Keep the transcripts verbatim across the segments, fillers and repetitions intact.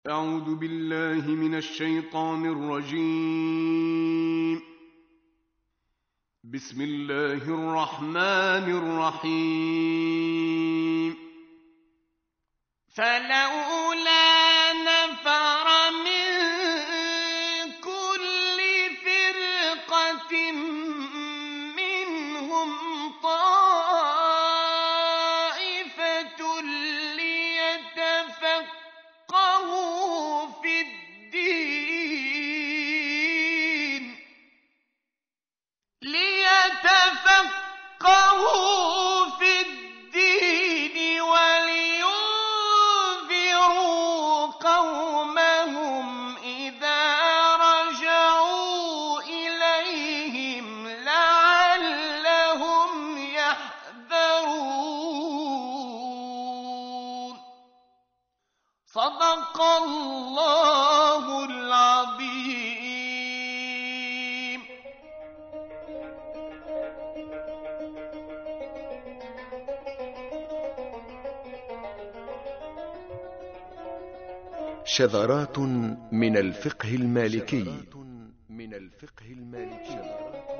أعوذ بالله من الشيطان الرجيم. بسم الله الرحمن الرحيم. فلولا نفر من كل فرقة منهم طائفة ليتفقهوا في الدين ليتفقهوا في الدين ولينذروا قومهم إذا رجعوا إليهم لعلهم يحذرون. صدق الله العظيم. شذرات من الفقه المالكي من الفقه المالكي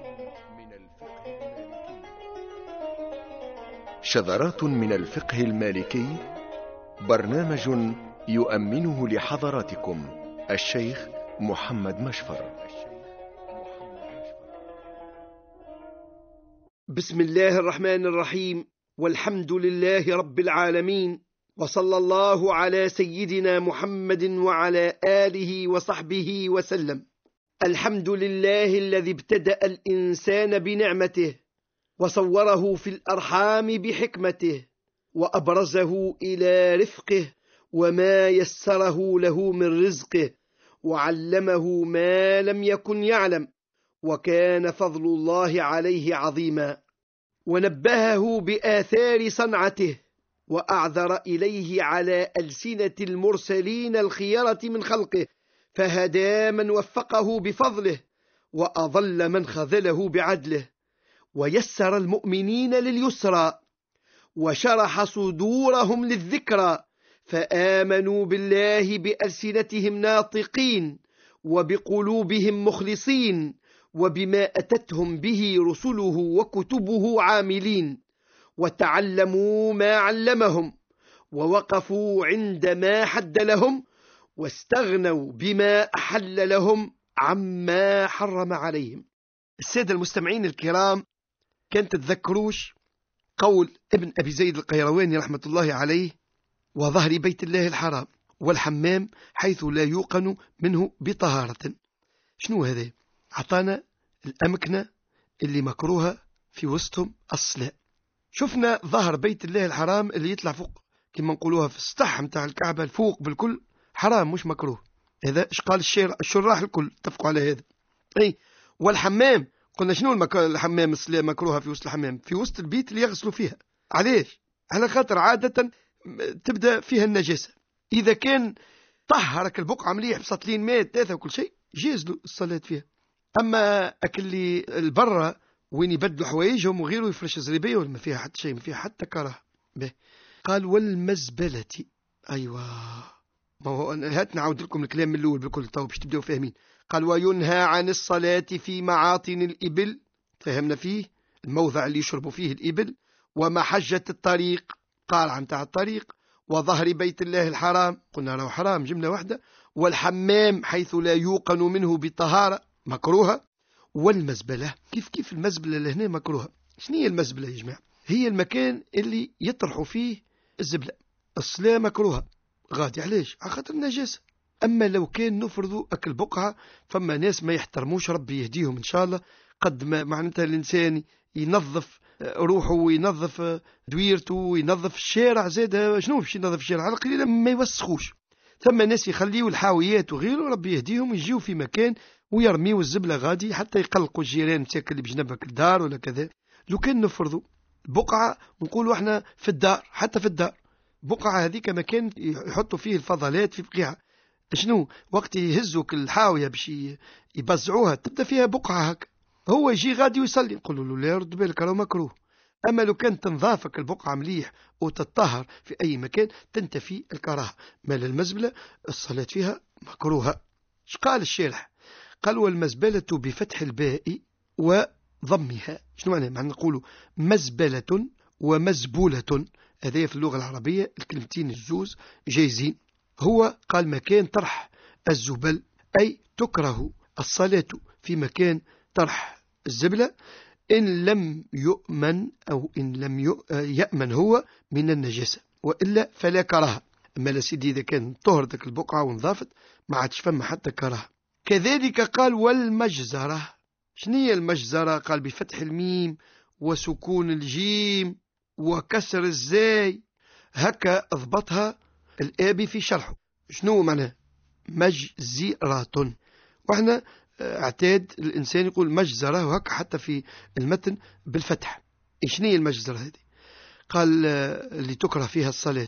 شذرات من الفقه المالكي، برنامج يؤمنه لحضراتكم الشيخ محمد مشفر. بسم الله الرحمن الرحيم، والحمد لله رب العالمين، وصلى الله على سيدنا محمد وعلى آله وصحبه وسلم. الحمد لله الذي ابتدأ الإنسان بنعمته وصوره في الأرحام بحكمته وأبرزه إلى رفقه وما يسره له من رزقه وعلمه ما لم يكن يعلم، وكان فضل الله عليه عظيما، ونبهه بآثار صنعته وأعذر إليه على ألسنة المرسلين الخيرة من خلقه، فهدى من وفقه بفضله وأضل من خذله بعدله، ويسر المؤمنين لليسرى وشرح صدورهم للذكرى، فآمنوا بالله بألسنتهم ناطقين وبقلوبهم مخلصين، وبما أتتهم به رسله وكتبه عاملين، وتعلموا ما علمهم ووقفوا عند ما حد لهم، واستغنوا بما أحل لهم عما حرم عليهم. السادة المستمعين الكرام، كانت تتذكروش قول ابن أبي زيد القيرواني رحمة الله عليه: وظهر بيت الله الحرام والحمام حيث لا يوقن منه بطهارة. شنو هذا؟ عطانا الأمكنة اللي مكروها في وسطهم الصلاة. شفنا ظهر بيت الله الحرام اللي يطلع فوق كما نقولوها في السطح متاع الكعبة الفوق بالكل حرام مش مكروه. هذا ايش قال الشراح الكل اتفقوا على هذا. اي والحمام قلنا شنو المك... الحمام الصلاة مكروها في وسط الحمام في وسط البيت اللي يغسلوا فيها. علاش؟ على خاطر عادة تبدأ فيها النجاسة. إذا كان طهرك البقعة مليح بسطلين ماء ثلاثة وكل شيء جيز له الصلاة فيها. أما أكل اللي البرة وين يبدلوا حوايجهم وغيره يفرش زريبية ولا ما فيها حتى شيء، ما فيها حتى كراهة. قال والمزبلة. أيوة، ما هو هات نعود لكم الكلام من الأول بالكل تو باش تبدأوا فاهمين. قال وينهى عن الصلاة في معاطن الإبل، فهمنا فيه الموضع اللي يشربوا فيه الإبل، ومحجة الطريق قال عن تاع الطريق، وظهر بيت الله الحرام قلنا له حرام جملة واحدة، والحمام حيث لا يوقن منه بطهارة مكروهة، والمزبلة كيف كيف المزبلة لهنا مكروهة. شنو هي المزبلة يا جماعة؟ هي المكان اللي يطرحوا فيه الزبلة. الصلاة مكروهة غادي علاش؟ على خاطر النجاسة. أما لو كان نفرضوا أكل بقعة، فما ناس ما يحترموش، ربي يهديهم إن شاء الله، قد ما معناتها الإنسان ينظف روحه وينظف دويرته وينظف الشارع، زاد شنو باش ينظف الشارع؟ على القليل ما يوسخوش. ثم ناس يخليوا الحاويات وغيره، ربي يهديهم، يجيوا في مكان ويرميوا الزبلة غادي حتى يقلقوا الجيران تاعك اللي بجنبك الدار ولا كذا. لو كان نفرضوا بقعة ونقولوا احنا في الدار، حتى في الدار بقعة هذيك مكان يحطوا فيه الفضلات في بقيعة، شنو وقت يهزوك الحاوية باش يبزعوها تبدا فيها بقعة هكا، هو يجي غادي ويصلي، نقولوا له لا رد بالك راهو مكروه. أما لو كانت تنظافك البقعة مليح وتطهر في أي مكان تنتفي الكراهة. مال المزبلة الصلاة فيها مكروهة. اش قال الشارح؟ قال والمزبلة بفتح الباء وضمها. شنو معنى؟ معنى نقولوا مزبلة ومزبولة، هذا في اللغة العربية الكلمتين الزوز جايزين. هو قال مكان طرح الزبل، أي تكره الصلاة في مكان طرح الزبلة إن لم يؤمن أو إن لم يأمن هو من النجاسة، وإلا فلا كراهة. أما لا سيدي إذا كان طهر ذاك البقعة ونظافت ما عادش فما حتى كراهة. كذلك قال والمجزرة. شنية المجزرة؟ قال بفتح الميم وسكون الجيم وكسر الزاي، هكا اضبطها الآبي في شرحه. شنو معناه مجزرة؟ وإحنا اعتاد الإنسان يقول مجزرة وهكا حتى في المتن بالفتح. شنية المجزرة هذه؟ قال اللي تكره فيها الصلاة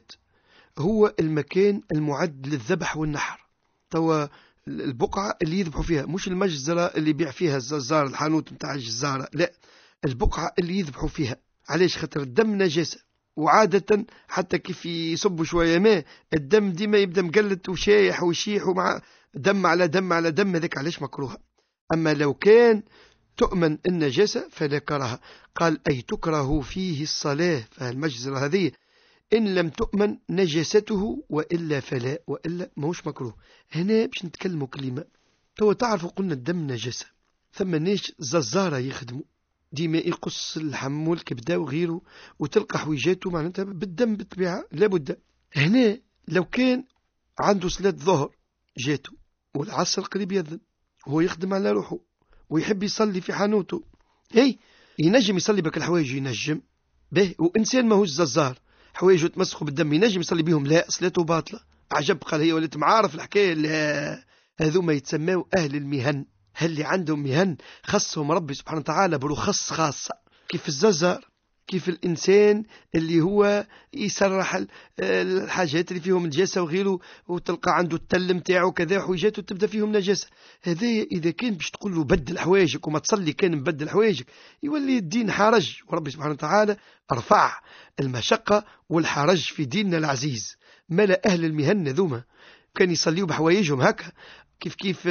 هو المكان المعد للذبح والنحر. توا البقعة اللي يذبحوا فيها، مش المجزرة اللي يبيع فيها الززار الحانوت متاع الجزارة، لا، البقعة اللي يذبحوا فيها. علاش؟ خاطر الدم نجاسة، وعادة حتى كيف يصبوا شوية ماء الدم ديما يبدأ مقلت وشايح ويشيح ومع دم على دم على دم، هذاك علاش مكروه. أما لو كان تؤمن النجاسة فلا كراهة. قال أي تكره فيه الصلاة، فالمجزرة هذه إن لم تؤمن نجاسته وإلا فلا، وإلا ماهوش مكروه. هنا باش نتكلموا كلمة. تو تعرفوا قلنا الدم نجاسة، ثم ناس ززارة يخدموا ديما يقص اللحم والكبدة وغيره وتلقى حويجاته معناتها بالدم بالطبيعة لابد. هنا لو كان عنده صلاة ظهر جاته والعصر قريب يذن وهو يخدم على روحه ويحب يصلي في حانوته، هي ينجم يصلي بك الحوايج، ينجم به. وإنسان ماهوش ززار حوايجه تمسخوا بالدم ينجم يصلي بهم، لا صلاته باطلة. عجب قال هي ولات معارف الحكاية. لا، هذو ما يتسموا أهل المهن، هل اللي عندهم مهن خصهم ربي سبحانه وتعالى برخص خاصة، كيف الززار، كيف الإنسان اللي هو يسرح الحاجات اللي فيهم نجاسة وغيره، وتلقى عنده التل متاعه كذا حويجاته تبدأ فيهم نجاسة. هذا إذا كان باش تقول له بدل حوايجك وما تصلي كان مبدل حوايجك يولي الدين حرج، وربي سبحانه وتعالى ارفع المشقة والحرج في ديننا العزيز. ملا أهل المهن ذوما كان يصليوا بحوايجهم هكا كيف كيف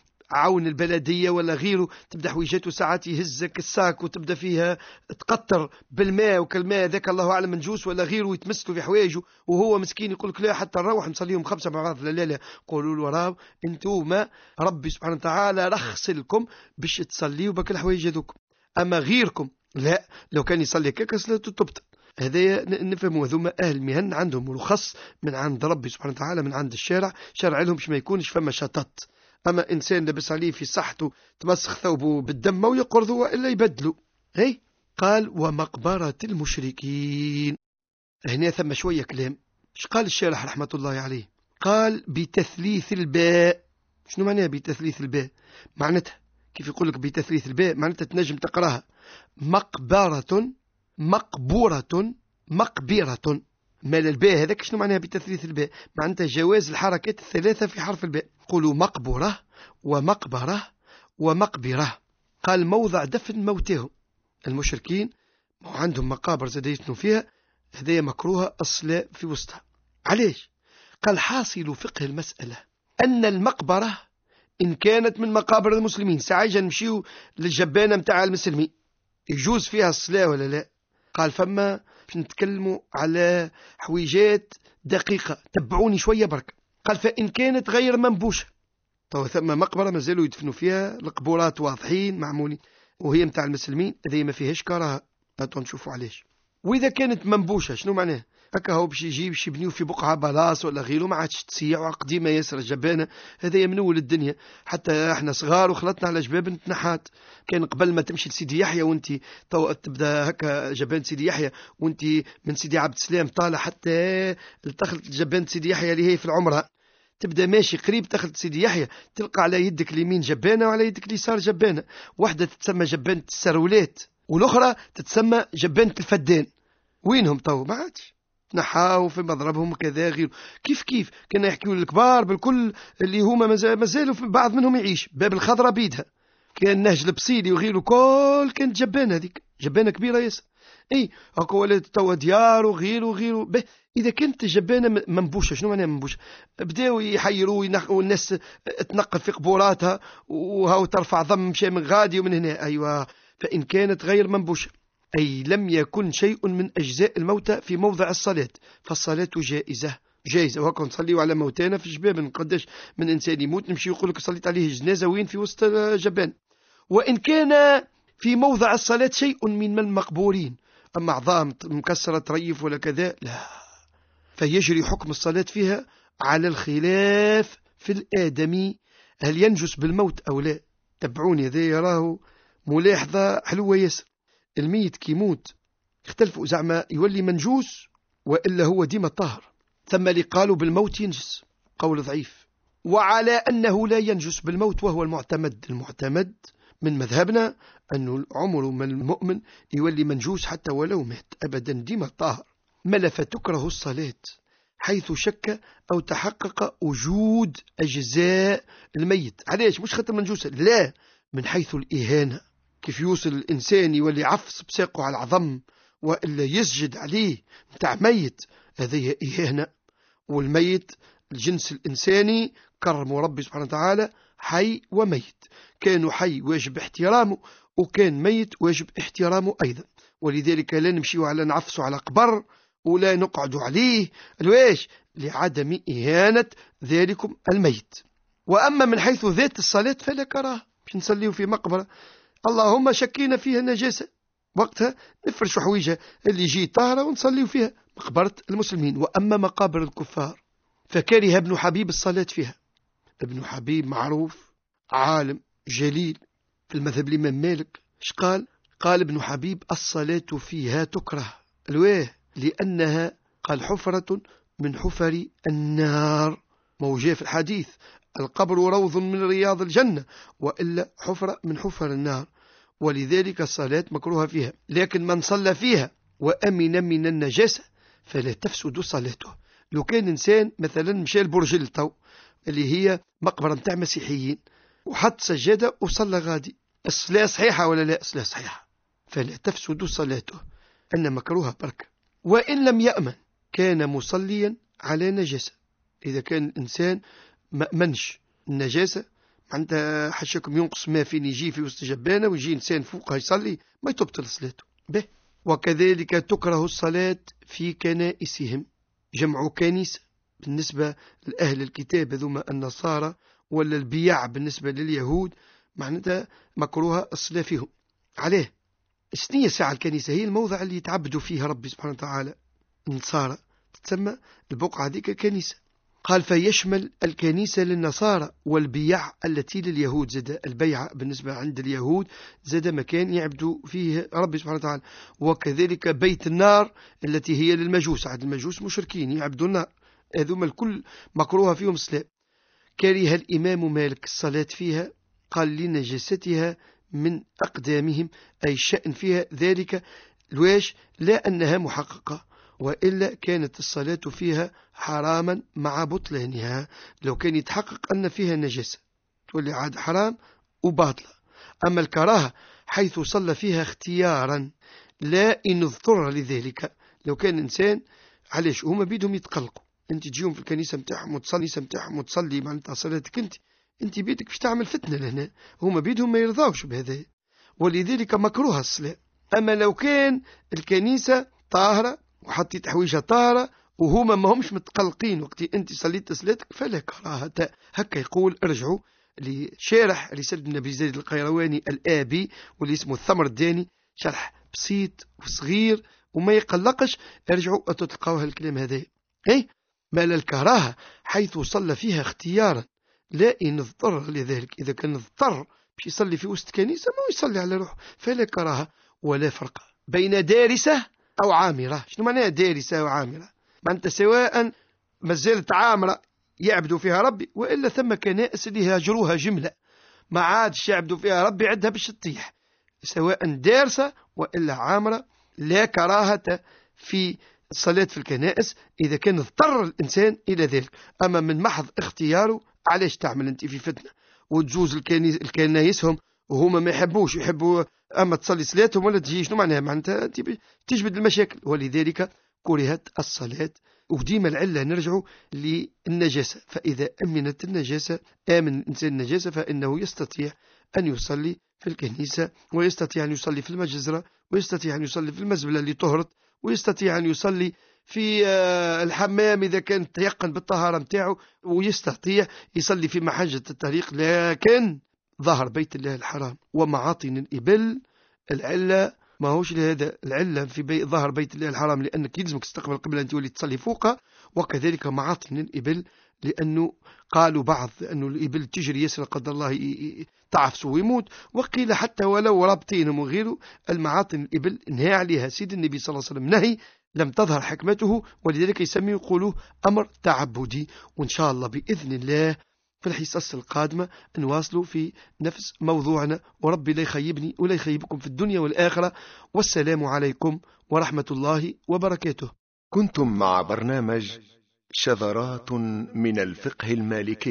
عون البلدية ولا غيره، تبدأ حويجاته ساعات يهزك الساك وتبدأ فيها تقطر بالماء، وكالماء ذاك الله أعلم نجوس ولا غيره ويتمسلوا في حوايجه، وهو مسكين يقول لك لا حتى نروح نصليهم خمسة مع بعض. لا لا لا، قولوا له راو انتوما ربي سبحانه وتعالى رخص لكم باش تصليوا بك الحوايج هذوك، أما غيركم لا، لو كان يصلي كاك صلاته تبطل. هذا نفهموا ذوما أهل المهن عندهم رخص من عند ربي سبحانه وتعالى، من عند الشارع، شرع لهم باش ما يكونش فما شطط. أما إنسان لبس عليه في صحته تمسخ ثوبه بالدم ويقرضه وإلا يبدله. هي قال ومقبرة المشركين. هنا ثم شوية كلام. ايش قال الشارح رحمة الله عليه؟ قال بتثليث الباء. شنو معناها بتثليث الباء؟ معناتها كيف يقول لك بتثليث الباء، معناتها تنجم تقراها مقبرة مقبورة مقبرة. مال الباء هذاك شنو معناها بتثليث الباء؟ معناتها جواز الحركات الثلاثة في حرف الباء. قولوا مقبرة ومقبرة ومقبرة. قال موضع دفن موتهم. المشركين عندهم مقابر زاد يدفنوا فيها، هذه مكروهة الصلاة في وسطها. علاش؟ قال حاصل فقه المسألة أن المقبرة إن كانت من مقابر المسلمين، ساعة نمشيو للجبانة متاع المسلمين يجوز فيها الصلاة ولا لا؟ قال فما باش نتكلموا على حويجات دقيقة، تبعوني شوية برك. قال فإن كانت غير منبوشة، تو ثم مقبرة مازالوا يدفنوا فيها القبورات واضحين معمولين وهي متاع المسلمين، هذه ما فيهاش كراهة. هاتوا نشوفوا علاش. وإذا كانت منبوشة شنو معناه؟ هكا هو باش يجي باش يبنيو في بقعة بلاص ولا غيره، ما عادش تسيع قديمة ياسر الجبانة، هذا من أول الدنيا. حتى احنا صغار وخلطنا على جباب نتنحات، كان قبل ما تمشي لسيدي يحيى وانت تو تبدا هكا جبان سيدي يحيى وانت من سيدي عبد السلام طالع حتى دخلت جبان سيدي يحيى اللي هي في العمرة، تبدا ماشي قريب دخلت سيدي يحيى تلقى على يدك اليمين جبانة وعلى يدك اليسار جبانة، واحدة تتسمى جبانة السرولات والأخرى تتسمى جبانة الفدان. وينهم تو؟ ما عادش نحاو في مضربهم كذا غير. كيف كيف كنا يحكيوا الكبار بالكل اللي هما مازالوا في بعض منهم يعيش باب الخضرة بيدها، كان نهج البصيلي وغيره كل كانت جبانة، هذيك جبانة كبيرة ياسر. اي هكا ولات توا ديار وغير وغير به. اذا كانت جبانه منبوشه، شنو معناها منبوشه؟ بداو يحيروا والناس تنقل في قبوراتها وهاو ترفع ضم مشى من غادي ومن هنا. ايوه، فان كانت غير منبوشه اي لم يكن شيء من اجزاء الموتى في موضع الصلاه فالصلاه جائزه جائزه. وهكا نصليوا على موتانا في جبابن، قداش من انسان يموت نمشي يقول لك صليت عليه جنازه وين في وسط جبان. وان كان في موضع الصلاه شيء من المقبورين، اما عظام مكسره طريف ولا كذا لا، فيجري حكم الصلاة فيها على الخلاف في الآدمي، هل ينجس بالموت أو لا. تبعوني ذي يراه ملاحظة حلوة ياسر. الميت كي يموت اختلفوا زعما يولي منجوس وإلا هو ديما طاهر. ثم اللي قالوا بالموت ينجس، قول ضعيف، وعلى أنه لا ينجس بالموت وهو المعتمد. المعتمد من مذهبنا أنه العمر من المؤمن يولي منجوس حتى ولو مات أبدا ديما طاهر. ملا فتكره الصلاة حيث شك أو تحقق وجود أجزاء الميت. علاش؟ مش خاطر منجوسة، لا، من حيث الإهانة. كيف يوصل الإنسان يولي عفص بساقه على العظم وإلا يسجد عليه متاع ميت، هذه إهانة. والميت الجنس الإنساني كرم ربي سبحانه وتعالى حي وميت، كانوا حي واجب احترامه وكان ميت واجب احترامه أيضا. ولذلك لا نمشيوا على نعفسوا على قبر ولا نقعدوا عليه لواش؟ لعدم إهانة ذلكم الميت. وأما من حيث ذات الصلاة فلا كراهة، باش نصليوا في مقبرة اللهم شكينا فيها نجاسة، وقتها نفرشوا حويجة اللي يجي طاهرة ونصليوا فيها مقبرة المسلمين. وأما مقابر الكفار فكره ابن حبيب الصلاة فيها. ابن حبيب معروف عالم جليل في المذهب الإمام مالك. ايش قال؟ قال ابن حبيب الصلاة فيها تكره. الواه لأنها قال حفرة من حفر النار، موجه في الحديث القبر روض من رياض الجنة، وإلا حفرة من حفر النار، ولذلك الصلاة مكروهة فيها. لكن من صلى فيها وأمن من النجاسة فلا تفسد صلاته. لو كان إنسان مثلا مشى البرج الطو اللي هي مقبرة متاع مسيحيين وحط سجادة وصلى غادي، الصلاة صحيحة ولا لا؟ الصلاة صحيحة، فلا تفسد صلاته، أن مكروهة بركة. وإن لم يأمن كان مصليا على نجاسة. إذا كان الإنسان مأمنش النجاسة معناتها حشاكم ينقص ما فين يجي في وسط جبانة ويجي إنسان فوقها يصلي ما يتبطل صلاته به. وكذلك تكره الصلاة في كنائسهم، جمع كنيسة بالنسبة لأهل الكتاب هذوما النصارى، ولا البيع بالنسبة لليهود معناتها مكروهة الصلاة فيهم. عليه شنية ساعة الكنيسة؟ هي الموضع اللي يتعبدوا فيها ربي سبحانه وتعالى. النصارى تسمى البقعة ذيك كنيسة. قال فيشمل الكنيسة للنصارى والبيع التي لليهود، زاد البيعة بالنسبة عند اليهود زاد مكان يعبدوا فيه ربي سبحانه وتعالى. وكذلك بيت النار التي هي للمجوس، عند المجوس مشركين يعبدوا النار، هذوما الكل مكروهة فيهم الصلاة. كره الإمام مالك الصلاة فيها، قال لنجاستها من أقدامهم، أي الشأن فيها ذلك الواش لا أنها محققة، وإلا كانت الصلاة فيها حراما مع بطلانها. لو كان يتحقق أن فيها نجاسة تولي عاد حرام وباطلة. أما الكراهة حيث صلى فيها اختيارا لا إن اضطر لذلك. لو كان إنسان علاش هما بيدهم يتقلقوا، أنت تجيهم في الكنيسة متاعهم وتصلي متاعهم وتصلي معناتها صلاتك أنت أنت بيدك باش تعمل فتنة لهنا، هما بيدهم ما يرضاوش بهذا، ولذلك مكروه الصلاة. أما لو كان الكنيسة طاهرة وحطيت حويجة طاهرة وهما ما همش متقلقين وقت أنت صليت صلاتك فلا كراهة. هكا يقول ارجعوا لشارح رسالة النبي زيد القيرواني الآبي واللي اسمه الثمر الداني، شرح بسيط وصغير وما يقلقش، ارجعوا تلقاوها الكلام هذا. اي مال الكراهة حيث صلى فيها اختيارا لا إن اضطر لذلك. إذا كان اضطر باش يصلي في وسط كنيسة ما يصلي على روحه فلا كراهة. ولا فرق بين دارسة أو عامرة. شنو معناها دارسة أو عامرة؟ معناتها سواء مازالت عامرة يعبدوا فيها ربي، وإلا ثم كنائس اللي هاجروها جملة ما عادش يعبدوا فيها ربي عندها باش تطيح. سواء دارسة وإلا عامرة لا كراهة في الصلاة في الكنائس إذا كان اضطر الإنسان إلى ذلك. أما من محض اختياره علاش تعمل أنت في فتنة وتجوز الكنايسهم وهما ما يحبوش يحبوا أما تصلي صلاتهم ولا تجي، شنو معناها؟ معناتها تجبد المشاكل. ولذلك كرهت الصلاة. وديما العلة نرجع للنجاسة، فإذا أمنت النجاسة آمن الإنسان النجاسة فإنه يستطيع أن يصلي في الكنيسة، ويستطيع أن يصلي في المجزرة، ويستطيع أن يصلي في المزبلة اللي طهرت، ويستطيع أن يصلي في الحمام إذا كان تيقن بالطهارة متاعه، ويستطيع يصلي في محجة الطريق. لكن ظهر بيت الله الحرام ومعاطن الإبل العلة ما هوش لهذا. العلة في بي ظهر بيت الله الحرام لأنك يلزمك تستقبل القبلة أنت ولي تصلي فوقها، وكذلك معاطن الإبل لأنه قالوا بعض أنه الإبل تجري يسر قدر الله تعفس ويموت، وقيل حتى ولو رابطينهم وغيره المعاطن الإبل نهى عليها سيد النبي صلى الله عليه وسلم نهي لم تظهر حكمته، ولذلك يسميه يقولوا أمر تعبدي. وإن شاء الله بإذن الله في الحصص القادمة نواصلوا في نفس موضوعنا، وربي لا يخيبني ولا يخيبكم في الدنيا والآخرة. والسلام عليكم ورحمة الله وبركاته. كنتم مع برنامج شذرات من الفقه المالكي.